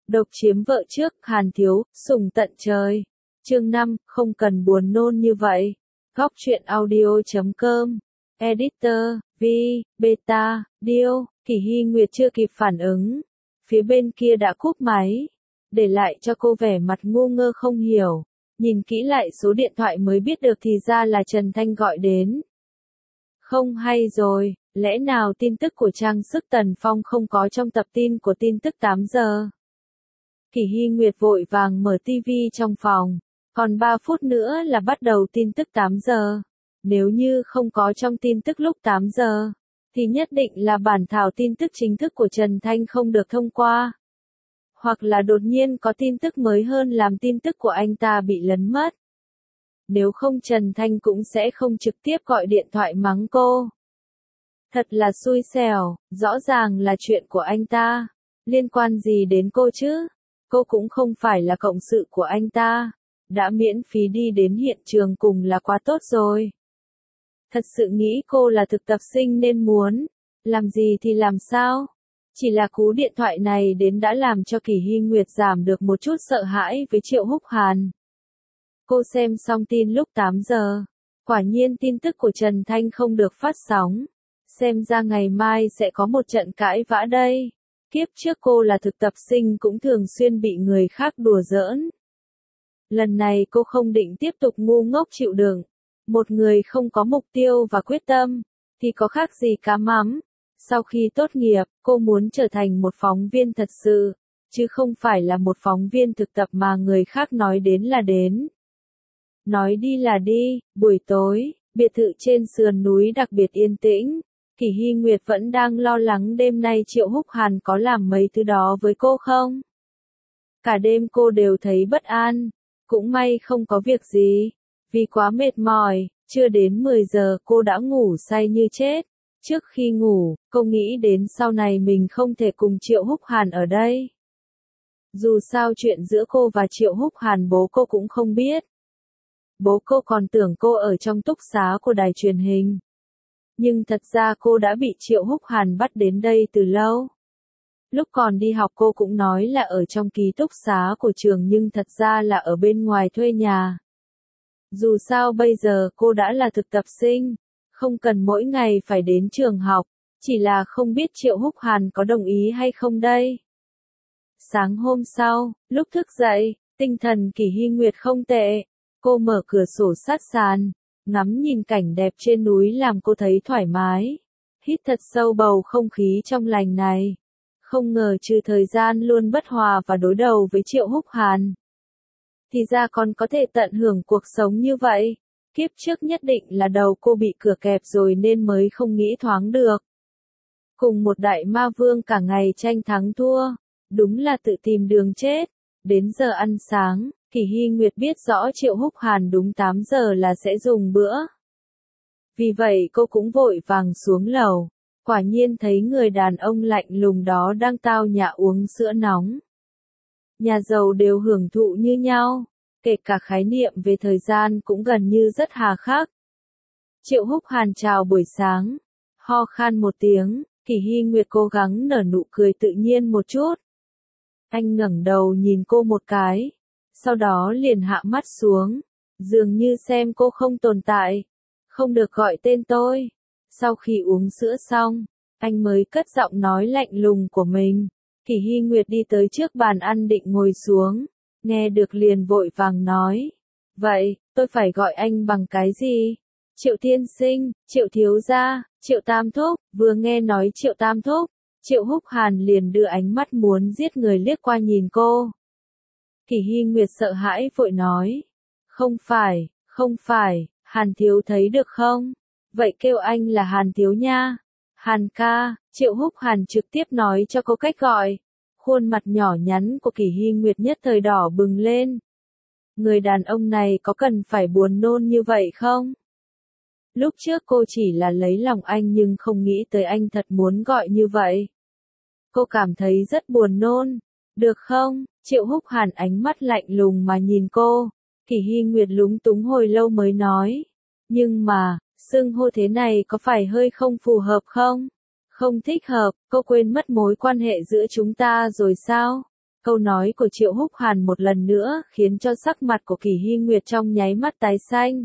Độc chiếm vợ trước, Hàn Thiếu, sủng tận trời. Chương 5, không cần buồn nôn như vậy. Góc truyện audio.com. Editor, V, Beta, Dio, Kỷ Hy Nguyệt chưa kịp phản ứng. Phía bên kia đã cúp máy. Để lại cho cô vẻ mặt ngu ngơ không hiểu. Nhìn kỹ lại số điện thoại mới biết được thì ra là Trần Thanh gọi đến. Không hay rồi, lẽ nào tin tức của trang sức Tần Phong không có trong tập tin của tin tức 8 giờ? Kỷ Hy Nguyệt vội vàng mở tivi trong phòng. Còn 3 phút nữa là bắt đầu tin tức 8 giờ. Nếu như không có trong tin tức lúc 8 giờ, thì nhất định là bản thảo tin tức chính thức của Trần Thanh không được thông qua. Hoặc là đột nhiên có tin tức mới hơn làm tin tức của anh ta bị lấn mất. Nếu không Trần Thanh cũng sẽ không trực tiếp gọi điện thoại mắng cô. Thật là xui xẻo, rõ ràng là chuyện của anh ta. Liên quan gì đến cô chứ? Cô cũng không phải là cộng sự của anh ta. Đã miễn phí đi đến hiện trường cùng là quá tốt rồi. Thật sự nghĩ cô là thực tập sinh nên muốn làm gì thì làm sao? Chỉ là cú điện thoại này đến đã làm cho Kỷ Hy Nguyệt giảm được một chút sợ hãi với Triệu Húc Hàn. Cô xem xong tin lúc 8 giờ. Quả nhiên tin tức của Trần Thanh không được phát sóng. Xem ra ngày mai sẽ có một trận cãi vã đây. Kiếp trước cô là thực tập sinh cũng thường xuyên bị người khác đùa giỡn. Lần này cô không định tiếp tục ngu ngốc chịu đựng. Một người không có mục tiêu và quyết tâm, thì có khác gì cá mắm. Sau khi tốt nghiệp, cô muốn trở thành một phóng viên thật sự, chứ không phải là một phóng viên thực tập mà người khác nói đến là đến. Nói đi là đi, buổi tối, biệt thự trên sườn núi đặc biệt yên tĩnh. Kỷ Hy Nguyệt vẫn đang lo lắng đêm nay Triệu Húc Hàn có làm mấy thứ đó với cô không? Cả đêm cô đều thấy bất an. Cũng may không có việc gì. Vì quá mệt mỏi, chưa đến 10 giờ cô đã ngủ say như chết. Trước khi ngủ, cô nghĩ đến sau này mình không thể cùng Triệu Húc Hàn ở đây. Dù sao chuyện giữa cô và Triệu Húc Hàn bố cô cũng không biết. Bố cô còn tưởng cô ở trong túc xá của đài truyền hình. Nhưng thật ra cô đã bị Triệu Húc Hàn bắt đến đây từ lâu. Lúc còn đi học cô cũng nói là ở trong ký túc xá của trường nhưng thật ra là ở bên ngoài thuê nhà. Dù sao bây giờ cô đã là thực tập sinh, không cần mỗi ngày phải đến trường học, chỉ là không biết Triệu Húc Hàn có đồng ý hay không đây. Sáng hôm sau, lúc thức dậy, tinh thần Kỷ Hy Nguyệt không tệ, cô mở cửa sổ sát sàn, ngắm nhìn cảnh đẹp trên núi làm cô thấy thoải mái, hít thật sâu bầu không khí trong lành này. Không ngờ trừ thời gian luôn bất hòa và đối đầu với Triệu Húc Hàn, thì ra còn có thể tận hưởng cuộc sống như vậy. Kiếp trước nhất định là đầu cô bị cửa kẹp rồi nên mới không nghĩ thoáng được. Cùng một đại ma vương cả ngày tranh thắng thua, đúng là tự tìm đường chết. Đến giờ ăn sáng, Kỷ Hy Nguyệt biết rõ Triệu Húc Hàn đúng 8 giờ là sẽ dùng bữa. Vì vậy cô cũng vội vàng xuống lầu. Quả nhiên thấy người đàn ông lạnh lùng đó đang tao nhã uống sữa nóng. Nhà giàu đều hưởng thụ như nhau, kể cả khái niệm về thời gian cũng gần như rất hà khắc. Triệu Húc Hàn chào buổi sáng, ho khan một tiếng, Kỷ Hy Nguyệt cố gắng nở nụ cười tự nhiên một chút. Anh ngẩng đầu nhìn cô một cái, sau đó liền hạ mắt xuống, dường như xem cô không tồn tại, không được gọi tên tôi. Sau khi uống sữa xong, anh mới cất giọng nói lạnh lùng của mình. Kỷ Hy Nguyệt đi tới trước bàn ăn định ngồi xuống, nghe được liền vội vàng nói. Vậy, tôi phải gọi anh bằng cái gì? Triệu tiên sinh, Triệu thiếu gia, Triệu tam thúc. Vừa nghe nói Triệu tam thúc, Triệu Húc Hàn liền đưa ánh mắt muốn giết người liếc qua nhìn cô. Kỷ Hy Nguyệt sợ hãi vội nói. Không phải, Hàn thiếu thấy được không? Vậy kêu anh là Hàn thiếu nha. Hàn ca, Triệu Húc Hàn trực tiếp nói cho cô cách gọi. Khuôn mặt nhỏ nhắn của Kỷ Hy Nguyệt nhất thời đỏ bừng lên. Người đàn ông này có cần phải buồn nôn như vậy không? Lúc trước cô chỉ là lấy lòng anh nhưng không nghĩ tới anh thật muốn gọi như vậy. Cô cảm thấy rất buồn nôn. Được không? Triệu Húc Hàn ánh mắt lạnh lùng mà nhìn cô. Kỷ Hy Nguyệt lúng túng hồi lâu mới nói. Nhưng mà, xưng hô thế này có phải hơi không phù hợp không? Không thích hợp, cô quên mất mối quan hệ giữa chúng ta rồi sao? Câu nói của Triệu Húc Hàn một lần nữa khiến cho sắc mặt của Kỷ Hy Nguyệt trong nháy mắt tái xanh.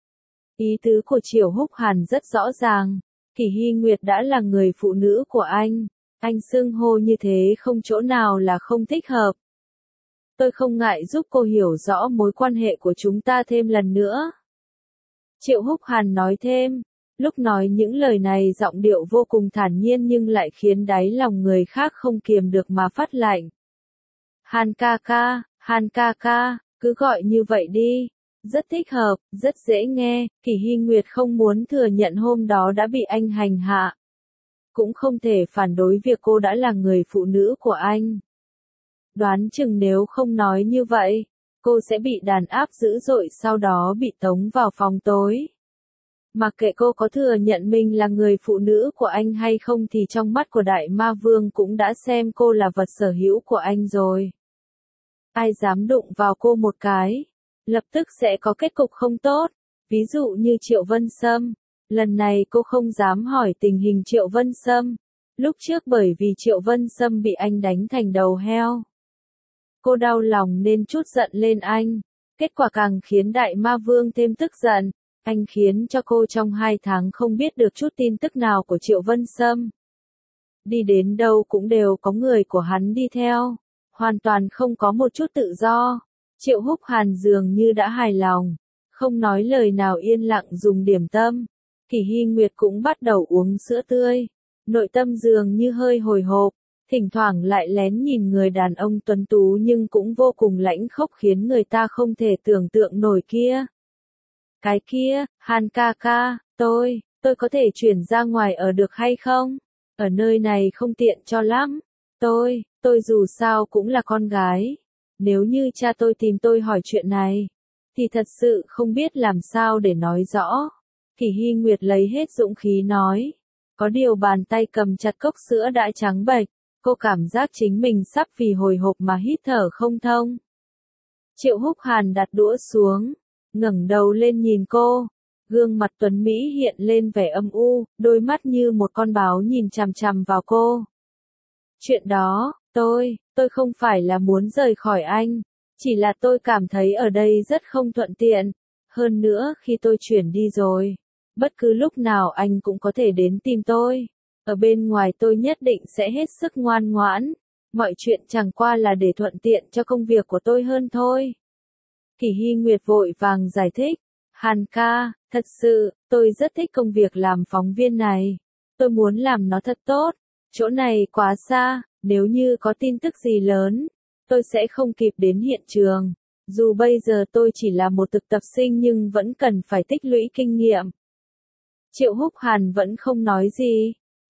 Ý tứ của Triệu Húc Hàn rất rõ ràng. Kỷ Hy Nguyệt đã là người phụ nữ của anh xưng hô như thế không chỗ nào là không thích hợp. Tôi không ngại giúp cô hiểu rõ mối quan hệ của chúng ta thêm lần nữa. Triệu Húc Hàn nói thêm, lúc nói những lời này giọng điệu vô cùng thản nhiên nhưng lại khiến đáy lòng người khác không kiềm được mà phát lạnh. Hàn ca ca, cứ gọi như vậy đi. Rất thích hợp, rất dễ nghe, Kỷ Hy Nguyệt không muốn thừa nhận hôm đó đã bị anh hành hạ. Cũng không thể phản đối việc cô đã là người phụ nữ của anh. Đoán chừng nếu không nói như vậy, cô sẽ bị đàn áp dữ dội sau đó bị tống vào phòng tối. Mặc kệ cô có thừa nhận mình là người phụ nữ của anh hay không thì trong mắt của Đại Ma Vương cũng đã xem cô là vật sở hữu của anh rồi. Ai dám đụng vào cô một cái, lập tức sẽ có kết cục không tốt. Ví dụ như Triệu Vân Sâm. Lần này cô không dám hỏi tình hình Triệu Vân Sâm. Lúc trước bởi vì Triệu Vân Sâm bị anh đánh thành đầu heo. Cô đau lòng nên trút giận lên anh. Kết quả càng khiến Đại Ma Vương thêm tức giận. Anh khiến cho cô trong 2 tháng không biết được chút tin tức nào của Triệu Vân Sâm. Đi đến đâu cũng đều có người của hắn đi theo. Hoàn toàn không có một chút tự do. Triệu Húc Hàn dường như đã hài lòng. Không nói lời nào yên lặng dùng điểm tâm. Kỷ Hy Nguyệt cũng bắt đầu uống sữa tươi. Nội tâm dường như hơi hồi hộp. Thỉnh thoảng lại lén nhìn người đàn ông tuấn tú nhưng cũng vô cùng lãnh khốc khiến người ta không thể tưởng tượng nổi kia. Cái kia, Hàn ca, tôi có thể chuyển ra ngoài ở được hay không? Ở nơi này không tiện cho lắm. Tôi dù sao cũng là con gái. Nếu như cha tôi tìm tôi hỏi chuyện này, thì thật sự không biết làm sao để nói rõ. Kỷ Hy Nguyệt lấy hết dũng khí nói. Có điều bàn tay cầm chặt cốc sữa đã trắng bệch, cô cảm giác chính mình sắp vì hồi hộp mà hít thở không thông. Triệu Húc Hàn đặt đũa xuống, ngẩng đầu lên nhìn cô. Gương mặt tuấn Mỹ hiện lên vẻ âm u, đôi mắt như một con báo nhìn chằm chằm vào cô. Chuyện đó, tôi không phải là muốn rời khỏi anh, chỉ là tôi cảm thấy ở đây rất không thuận tiện. Hơn nữa khi tôi chuyển đi rồi, bất cứ lúc nào anh cũng có thể đến tìm tôi. Ở bên ngoài tôi nhất định sẽ hết sức ngoan ngoãn. Mọi chuyện chẳng qua là để thuận tiện cho công việc của tôi hơn thôi. Kỷ Hy Nguyệt vội vàng giải thích. Hàn ca, thật sự, tôi rất thích công việc làm phóng viên này. Tôi muốn làm nó thật tốt. Chỗ này quá xa, nếu như có tin tức gì lớn, tôi sẽ không kịp đến hiện trường. Dù bây giờ tôi chỉ là một thực tập sinh nhưng vẫn cần phải tích lũy kinh nghiệm. Triệu Húc Hàn vẫn không nói gì.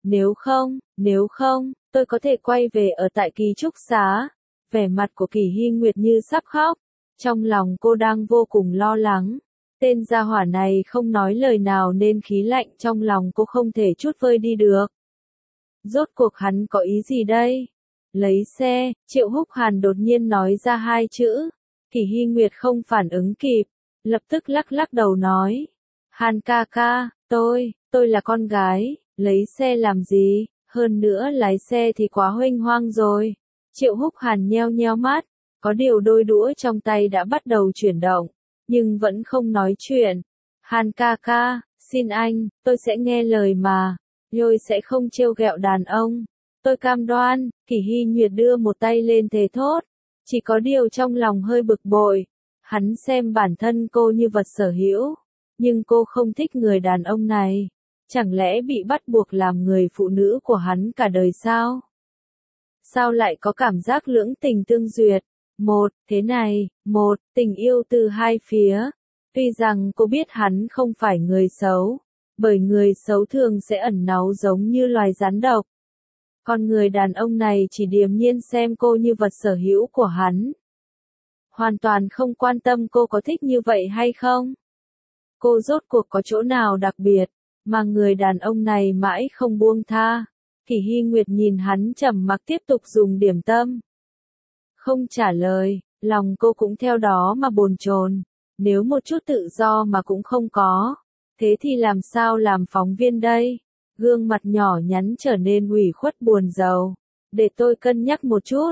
Nếu không, tôi có thể quay về ở tại ký túc xá. Vẻ mặt của Kỷ Hy Nguyệt như sắp khóc. Trong lòng cô đang vô cùng lo lắng. Tên gia hỏa này không nói lời nào nên khí lạnh trong lòng cô không thể chút vơi đi được. Rốt cuộc hắn có ý gì đây? Lấy xe, Triệu Húc Hàn đột nhiên nói ra 2 chữ. Kỷ Hy Nguyệt không phản ứng kịp, lập tức lắc đầu nói. Hàn ca, tôi là con gái, lấy xe làm gì, hơn nữa lái xe thì quá huênh hoang rồi. Triệu Húc Hàn nheo mắt, có điều đôi đũa trong tay đã bắt đầu chuyển động, nhưng vẫn không nói chuyện. Hàn ca, xin anh, tôi sẽ nghe lời mà. Tôi sẽ không trêu ghẹo đàn ông. Tôi cam đoan. Kỷ Hy Nguyệt đưa một tay lên thề thốt. Chỉ có điều trong lòng hơi bực bội. Hắn xem bản thân cô như vật sở hữu. Nhưng cô không thích người đàn ông này. Chẳng lẽ bị bắt buộc làm người phụ nữ của hắn cả đời sao? Sao lại có cảm giác lưỡng tình tương duyệt? Tình yêu từ hai phía. Tuy rằng cô biết hắn không phải người xấu. Bởi người xấu thường sẽ ẩn náu giống như loài rắn độc. Còn người đàn ông này chỉ điềm nhiên xem cô như vật sở hữu của hắn. Hoàn toàn không quan tâm cô có thích như vậy hay không. Cô rốt cuộc có chỗ nào đặc biệt, mà người đàn ông này mãi không buông tha. Kỷ Hy Nguyệt nhìn hắn trầm mặc tiếp tục dùng điểm tâm. Không trả lời, lòng cô cũng theo đó mà bồn chồn. Nếu một chút tự do mà cũng không có. Thế thì làm sao làm phóng viên đây? Gương mặt nhỏ nhắn trở nên ủy khuất buồn rầu. Để tôi cân nhắc một chút.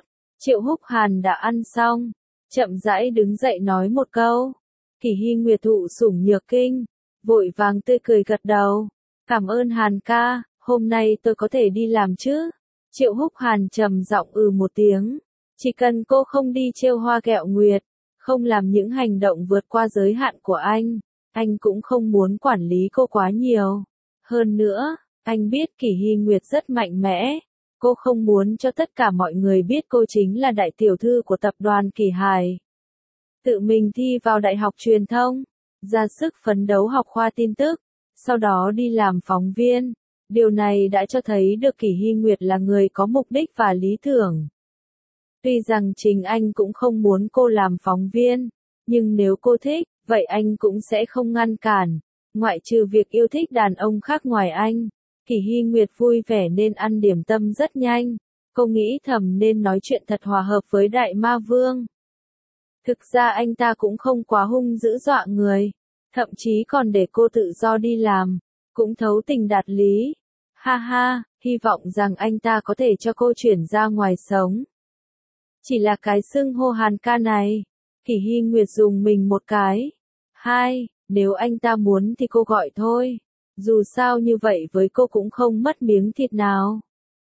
Triệu Húc Hàn đã ăn xong, chậm rãi đứng dậy nói một câu. Kỷ Hy Nguyệt thụ sủng nhược kinh, vội vàng tươi cười gật đầu. Cảm ơn Hàn ca, hôm nay tôi có thể đi làm chứ? Triệu Húc Hàn trầm giọng một tiếng. Chỉ cần cô không đi trêu Hoa Kẹo Nguyệt, không làm những hành động vượt qua giới hạn của anh cũng không muốn quản lý cô quá nhiều. Hơn nữa, anh biết Kỷ Hy Nguyệt rất mạnh mẽ. Cô không muốn cho tất cả mọi người biết cô chính là đại tiểu thư của tập đoàn Kỷ Hải. Tự mình thi vào đại học truyền thông, ra sức phấn đấu học khoa tin tức, sau đó đi làm phóng viên. Điều này đã cho thấy được Kỷ Hy Nguyệt là người có mục đích và lý tưởng. Tuy rằng Trình Anh cũng không muốn cô làm phóng viên, nhưng nếu cô thích, vậy anh cũng sẽ không ngăn cản. Ngoại trừ việc yêu thích đàn ông khác ngoài anh, Kỷ Hy Nguyệt vui vẻ nên ăn điểm tâm rất nhanh. Cô nghĩ thầm nên nói chuyện thật hòa hợp với Đại Ma Vương. Thực ra anh ta cũng không quá hung dữ dọa người, thậm chí còn để cô tự do đi làm, cũng thấu tình đạt lý. Ha ha, hy vọng rằng anh ta có thể cho cô chuyển ra ngoài sống. Chỉ là cái xưng hô Hàn ca này, Kỷ Hy Nguyệt dùng mình một cái. Hai, nếu anh ta muốn thì cô gọi thôi. Dù sao như vậy với cô cũng không mất miếng thịt nào.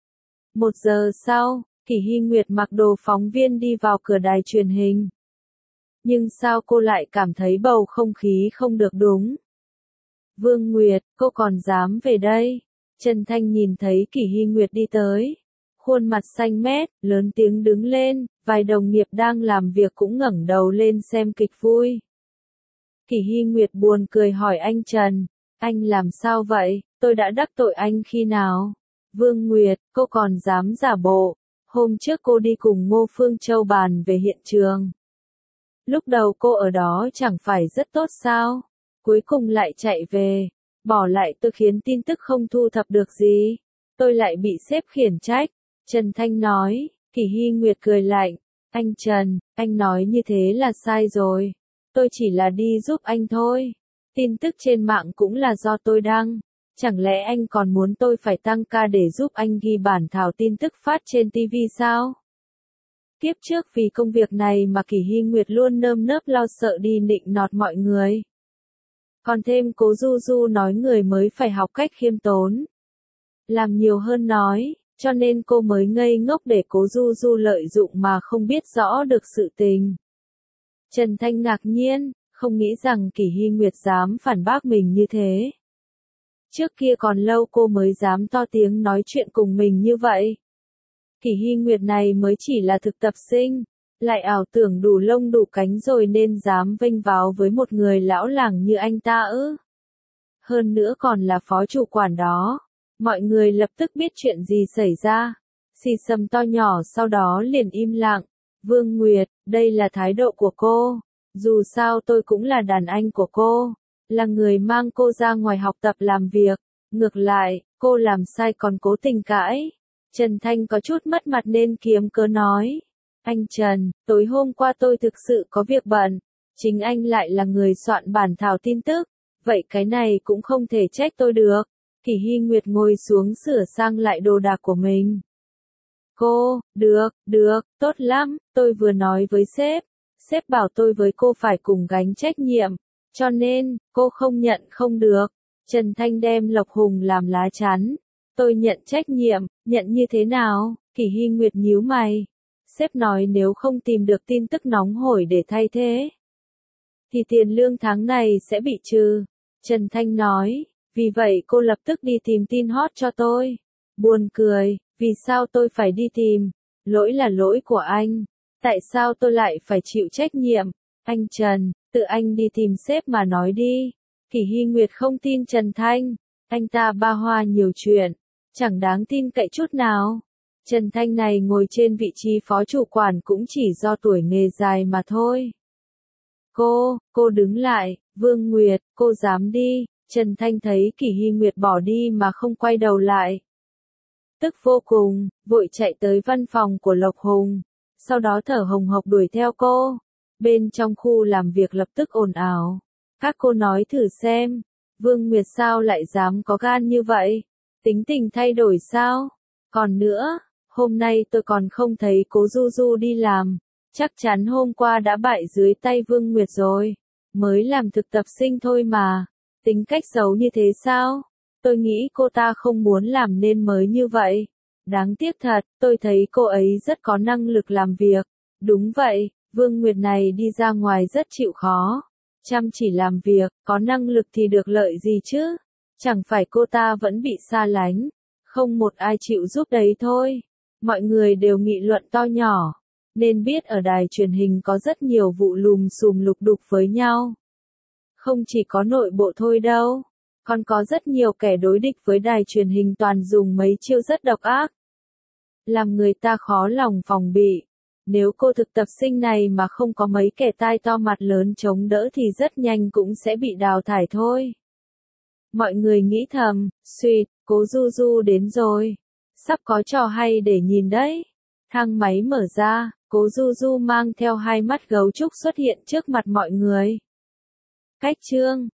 1 giờ sau, Kỷ Hy Nguyệt mặc đồ phóng viên đi vào cửa đài truyền hình. Nhưng sao cô lại cảm thấy bầu không khí không được đúng? Vương Nguyệt, cô còn dám về đây? Trần Thanh nhìn thấy Kỷ Hy Nguyệt đi tới. Khuôn mặt xanh mét, lớn tiếng đứng lên, vài đồng nghiệp đang làm việc cũng ngẩng đầu lên xem kịch vui. Kỷ Hy Nguyệt buồn cười hỏi anh Trần, anh làm sao vậy, tôi đã đắc tội anh khi nào? Vương Nguyệt, cô còn dám giả bộ, hôm trước cô đi cùng Ngô Phương Châu bàn về hiện trường. Lúc đầu cô ở đó chẳng phải rất tốt sao, cuối cùng lại chạy về, bỏ lại tôi khiến tin tức không thu thập được gì, tôi lại bị sếp khiển trách. Trần Thanh nói. Kỷ Hy Nguyệt cười lạnh, anh Trần, anh nói như thế là sai rồi, tôi chỉ là đi giúp anh thôi, tin tức trên mạng cũng là do tôi đăng, chẳng lẽ anh còn muốn tôi phải tăng ca để giúp anh ghi bản thảo tin tức phát trên TV sao? Kiếp trước vì công việc này mà Kỷ Hy Nguyệt luôn nơm nớp lo sợ đi nịnh nọt mọi người. Còn thêm Cố Du Du nói người mới phải học cách khiêm tốn, làm nhiều hơn nói. Cho nên cô mới ngây ngốc để Cố Du Du lợi dụng mà không biết rõ được sự tình. Trần Thanh ngạc nhiên, không nghĩ rằng Kỷ Hy Nguyệt dám phản bác mình như thế. Trước kia còn lâu cô mới dám to tiếng nói chuyện cùng mình như vậy. Kỷ Hy Nguyệt này mới chỉ là thực tập sinh, lại ảo tưởng đủ lông đủ cánh rồi nên dám vênh váo với một người lão làng như anh ta ư. Hơn nữa còn là phó chủ quản đó. Mọi người lập tức biết chuyện gì xảy ra. Xì xầm to nhỏ sau đó liền im lặng. Vương Nguyệt, đây là thái độ của cô. Dù sao tôi cũng là đàn anh của cô. Là người mang cô ra ngoài học tập làm việc. Ngược lại, cô làm sai còn cố tình cãi. Trần Thanh có chút mất mặt nên kiếm cớ nói. Anh Trần, tối hôm qua tôi thực sự có việc bận. Chính anh lại là người soạn bản thảo tin tức. Vậy cái này cũng không thể trách tôi được. Kỷ Hy Nguyệt ngồi xuống sửa sang lại đồ đạc của mình. Cô, được, tốt lắm, tôi vừa nói với sếp bảo tôi với cô phải cùng gánh trách nhiệm, cho nên, cô không nhận không được. Trần Thanh đem Lộc Hùng làm lá chắn. Tôi nhận trách nhiệm, nhận như thế nào? Kỷ Hy Nguyệt nhíu mày. Sếp nói nếu không tìm được tin tức nóng hổi để thay thế, thì tiền lương tháng này sẽ bị trừ. Trần Thanh nói. Vì vậy cô lập tức đi tìm tin hot cho tôi. Buồn cười, vì sao tôi phải đi tìm? Lỗi là lỗi của anh. Tại sao tôi lại phải chịu trách nhiệm? Anh Trần, tự anh đi tìm sếp mà nói đi. Kỷ Hy Nguyệt không tin Trần Thanh. Anh ta ba hoa nhiều chuyện, chẳng đáng tin cậy chút nào. Trần Thanh này ngồi trên vị trí phó chủ quản cũng chỉ do tuổi nghề dài mà thôi. Cô đứng lại, Vương Nguyệt, cô dám đi. Trần Thanh thấy Kỷ Hy Nguyệt bỏ đi mà không quay đầu lại. Tức vô cùng, vội chạy tới văn phòng của Lộc Hùng, sau đó thở hồng hộc đuổi theo cô. Bên trong khu làm việc lập tức ồn ào. Các cô nói thử xem, Vương Nguyệt sao lại dám có gan như vậy? Tính tình thay đổi sao? Còn nữa, hôm nay tôi còn không thấy cố Du Du đi làm. Chắc chắn hôm qua đã bại dưới tay Vương Nguyệt rồi. Mới làm thực tập sinh thôi mà. Tính cách xấu như thế sao? Tôi nghĩ cô ta không muốn làm nên mới như vậy. Đáng tiếc thật, tôi thấy cô ấy rất có năng lực làm việc. Đúng vậy, Vương Nguyệt này đi ra ngoài rất chịu khó. Chăm chỉ làm việc, có năng lực thì được lợi gì chứ? Chẳng phải cô ta vẫn bị xa lánh. Không một ai chịu giúp đấy thôi. Mọi người đều nghị luận to nhỏ. Nên biết ở đài truyền hình có rất nhiều vụ lùm xùm lục đục với nhau. Không chỉ có nội bộ thôi đâu. Còn có rất nhiều kẻ đối địch với đài truyền hình toàn dùng mấy chiêu rất độc ác. Làm người ta khó lòng phòng bị. Nếu cô thực tập sinh này mà không có mấy kẻ tai to mặt lớn chống đỡ thì rất nhanh cũng sẽ bị đào thải thôi. Mọi người nghĩ thầm, suýt, cố Du Du đến rồi. Sắp có trò hay để nhìn đấy. Thang máy mở ra, cố Du Du mang theo hai mắt gấu trúc xuất hiện trước mặt mọi người. Cách chương